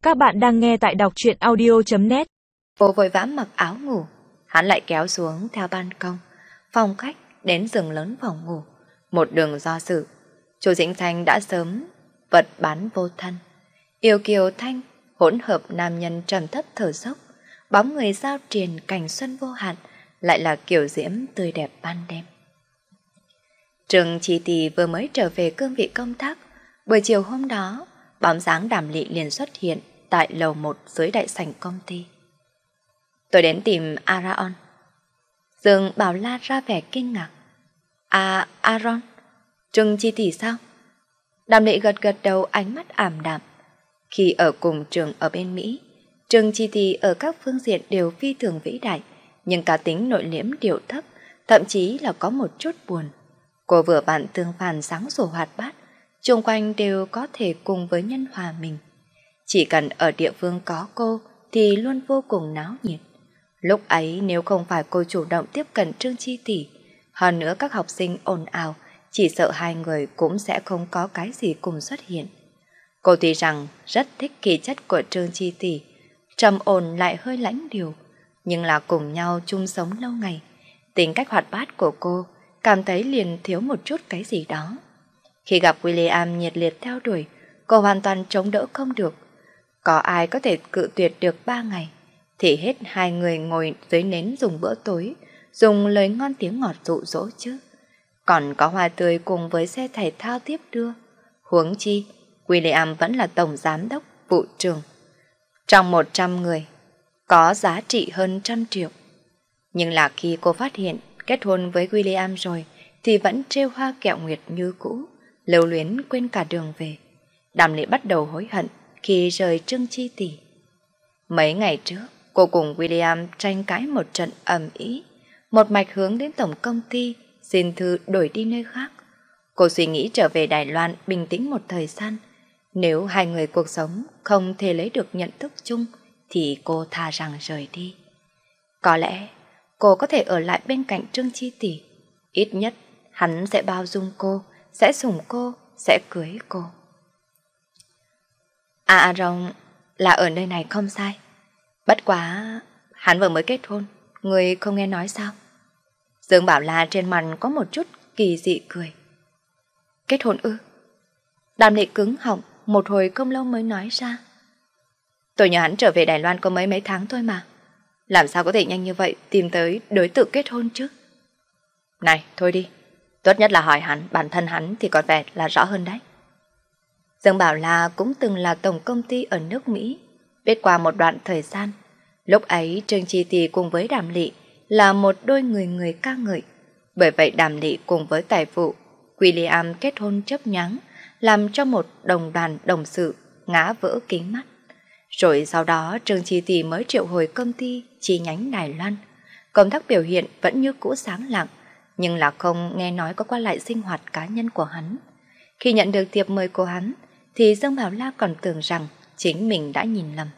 Các bạn đang nghe tại đọc truyện audio.net. Cô vội vã mặc áo ngủ, hắn lại kéo xuống theo ban công, phòng khách đến giường lớn phòng ngủ. Một đường do dự, Chu Dĩnh Thanh đã sớm vật bán vô thân. Yêu kiều thanh, hỗn hợp nam nhân trầm thấp thở dốc, bóng người giao triền cảnh xuân vô hạn, lại là kiểu diễm tươi đẹp ban đêm. Trương Chi Tỷ vừa mới trở về cương vị công tác, buổi chiều hôm đó, bóng dáng Đàm Lị liền xuất hiện tại lầu 1 dưới đại sảnh công ty. Tôi đến tìm Aaron. Dương Bảo La ra vẻ kinh ngạc. À, Aaron? Trương Chi Tỷ sao? Đàm Lị gật gật đầu, ánh mắt ảm đạm. Khi ở cùng trường ở bên Mỹ, Trương Chi Tỷ ở các phương diện đều phi thường vĩ đại, nhưng cá tính nội liễm điệu thấp, thậm chí là có một chút buồn. Cô vừa bạn tương phản sáng sủa hoạt bát, xung quanh đều có thể cùng với nhân hòa mình. Chỉ cần ở địa phương có cô thì luôn vô cùng náo nhiệt. Lúc ấy nếu không phải cô chủ động tiếp cận Trương Chi Tỷ, hơn nữa các học sinh ồn ào, chỉ sợ hai người cũng sẽ không có cái gì cùng xuất hiện. Cô tuy rằng rất thích khí chất của Trương Chi Tỷ, trầm ổn lại hơi lãnh điều, nhưng là cùng nhau chung sống lâu ngày, tính cách hoạt bát của cô cảm thấy liền thiếu một chút cái gì đó. Khi gặp William nhiệt liệt theo đuổi, cô hoàn toàn chống đỡ không được. Có ai có thể cự tuyệt được 3 ngày, thì hết hai người ngồi dưới nến dùng bữa tối, dùng lời ngon tiếng ngọt dụ dỗ chứ. Còn có hoa tươi cùng với xe thể thao tiếp đưa. Huống chi, William vẫn là tổng giám đốc, vụ trưởng. Trong 100 người, có giá trị hơn 100 triệu. Nhưng là khi cô phát hiện kết hôn với William rồi, thì vẫn trêu hoa kẹo nguyệt như cũ, lưu luyến quên cả đường về. Đàm Lị bắt đầu hối hận khi rời Trương Chi Tỷ. Mấy ngày trước, cô cùng William tranh cãi một trận ầm ĩ, một mạch hướng đến tổng công ty, xin thư đổi đi nơi khác. Cô suy nghĩ trở về Đài Loan bình tĩnh một thời gian. Nếu hai người cuộc sống không thể lấy được nhận thức chung, thì cô thà rằng rời đi. Có lẽ cô có thể ở lại bên cạnh Trương Chi Tỷ. Ít nhất hắn sẽ bao dung cô, sẽ sủng cô, sẽ cưới cô. Aaron là ở nơi này không sai. Bất quá, hắn vừa mới kết hôn, người không nghe nói sao? Dương Bảo La trên mặt có một chút kỳ dị cười. Kết hôn ư? Đàm Lị cứng họng, một hồi không lâu mới nói ra. Tôi nhờ hắn trở về Đài Loan có mấy tháng thôi mà. Làm sao có thể nhanh như vậy tìm tới đối tượng kết hôn chứ? Này, thôi đi. Tốt nhất là hỏi hắn, bản thân hắn thì còn vẻ là rõ hơn đấy. Dương Bảo La cũng từng là tổng công ty ở nước Mỹ. Biết qua một đoạn thời gian, lúc ấy Trương Chi Tỷ cùng với Đàm Lị là một đôi người ca ngợi. Bởi vậy Đàm Lị cùng với tài vụ William kết hôn chớp nhoáng, làm cho một đồng đoàn đồng sự ngã vỡ kính mắt. Rồi sau đó Trương Chi Tỷ mới triệu hồi công ty chi nhánh Đài Loan. Công tác biểu hiện vẫn như cũ sáng lặng, nhưng là không nghe nói có qua lại sinh hoạt cá nhân của hắn. Khi nhận được thiệp mời của hắn, thì Dương Bảo La còn tưởng rằng chính mình đã nhìn lầm.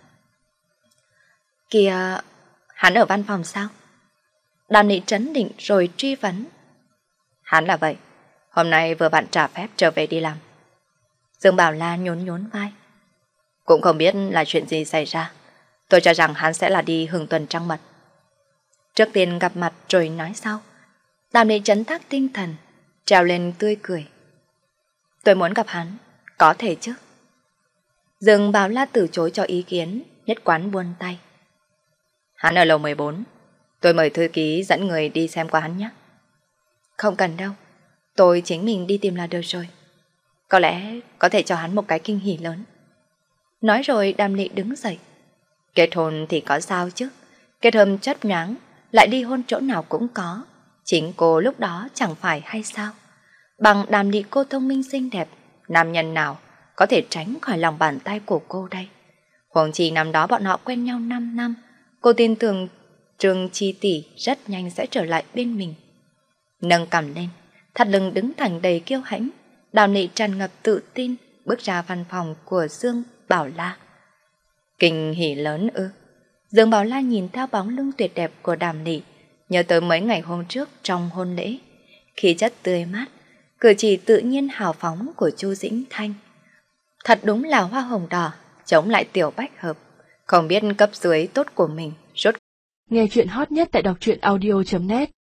Kìa, hắn ở văn phòng sao? Đàm Lị trấn định rồi truy vấn. Hắn là vậy, hôm nay vừa bạn trả phép trở về đi làm. Dương Bảo La nhún vai. Cũng không biết là chuyện gì xảy ra. Tôi cho rằng hắn sẽ là đi hưởng tuần trăng mật. Trước tiên gặp mặt rồi nói sau. Đàm Lị trấn tác tinh thần, trèo lên tươi cười. Tôi muốn gặp hắn, có thể chứ? Dương Bảo La từ chối cho ý kiến, nhất quán buông tay. Hắn ở lầu 14, tôi mời thư ký dẫn người đi xem qua hắn nhé. Không cần đâu, tôi chính mình đi tìm là được rồi. Có lẽ có thể cho hắn một cái kinh hỉ lớn. Nói rồi Đàm Lị đứng dậy. Kết hôn thì có sao chứ? Kết hôn chất nhoáng, lại đi hôn chỗ nào cũng có. Chính cô lúc đó chẳng phải hay sao? Bằng Đàm Lị cô thông minh xinh đẹp, nam nhân nào có thể tránh khỏi lòng bàn tay của cô đây? Huống chi năm đó bọn họ quen nhau 5 năm, cô tin tưởng Trương Chi Tỷ rất nhanh sẽ trở lại bên mình. Nâng cằm lên, thắt lưng đứng thẳng đầy kiêu hãnh, Đàm Lị tràn ngập tự tin bước ra văn phòng của Dương Bảo La. Kinh hỉ lớn ư? Dương Bảo La nhìn theo bóng lưng tuyệt đẹp của Đàm Lị, nhớ tới mấy ngày hôm trước trong hôn lễ, khí chất tươi mát, cử chỉ tự nhiên hào phóng của Chu Dĩnh Thanh. Thật đúng là hoa hồng đỏ, chống lại Tiểu Bách Hợp. Không biết cấp dưới tốt của mình rốt. Nghe chuyện hot nhất tại đọc truyện audio.net